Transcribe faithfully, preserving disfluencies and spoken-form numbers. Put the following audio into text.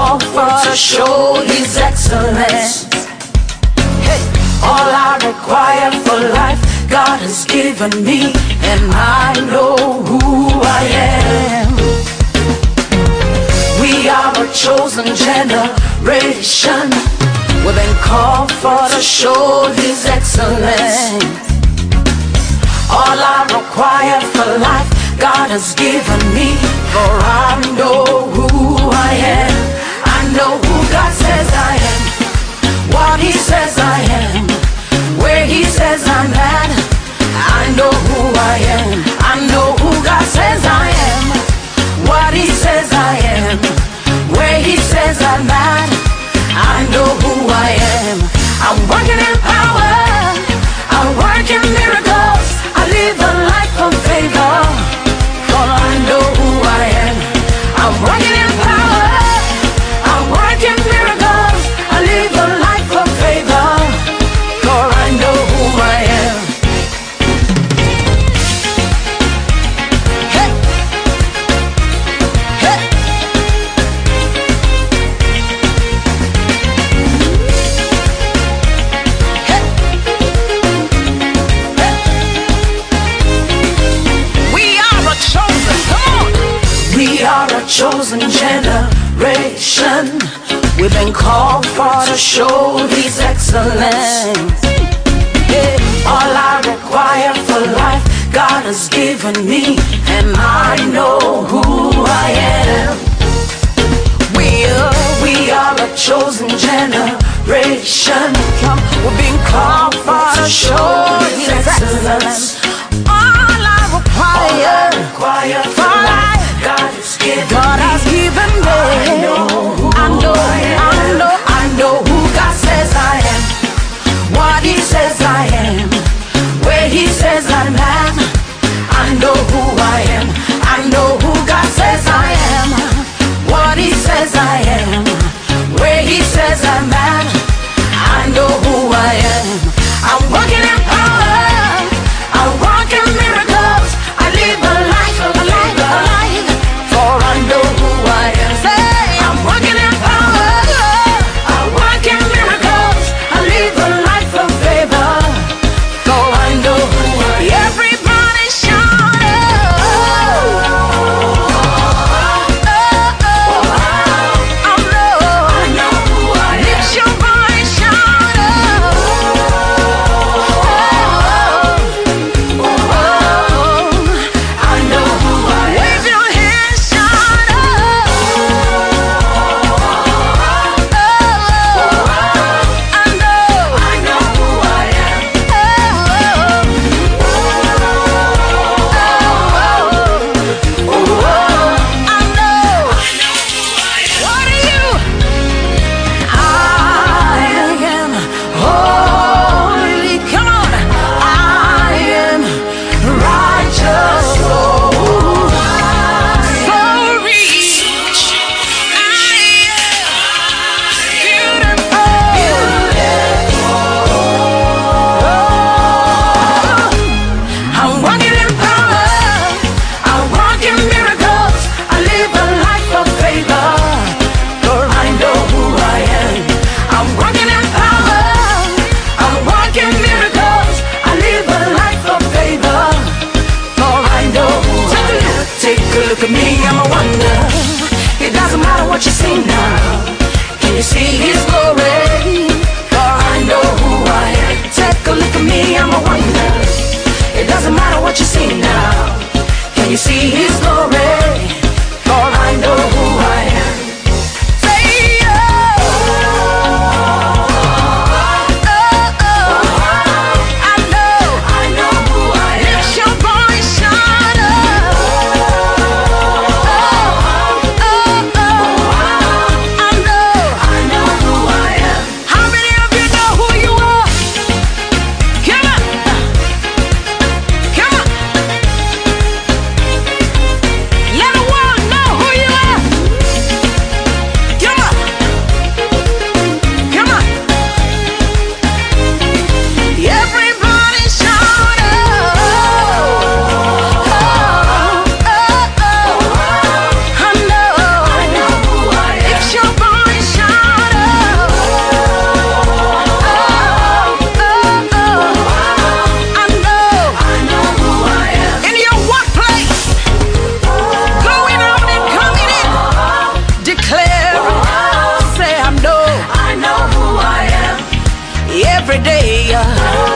called for to show His excellence. Hey, all I require for life, God has given me, and I know who I am. We are a chosen generation. We've been called for to show His excellence. All I require for life, God has given me, for I know who I am. I know who God says I am, what He says I am, where He says I'm at. I know who I am. I know who God says I am, what He says I am, where He says I'm at. I know who I am. I'm working in power, I work in miracles, I live a life of favor, for I know who I am. I'm working in power, I work in miracles, I live a life of favor, for I know who I am. Hey. Hey. We are a chosen generation. We've been called for to show His excellence. Yeah. All I require for life, God has given me, and I know who I am. We are, we are a chosen generation. Come, we've been called for to show His excellence. All I require, All I require for life, God has given God has given me. I know who I know, I, am. I know, I know who God says I am, what He says I am, where He says I'm at. I know who I am. I know who God says I am, what He says I am, where He says I'm at. I know who I am. I'm working in power, I every day.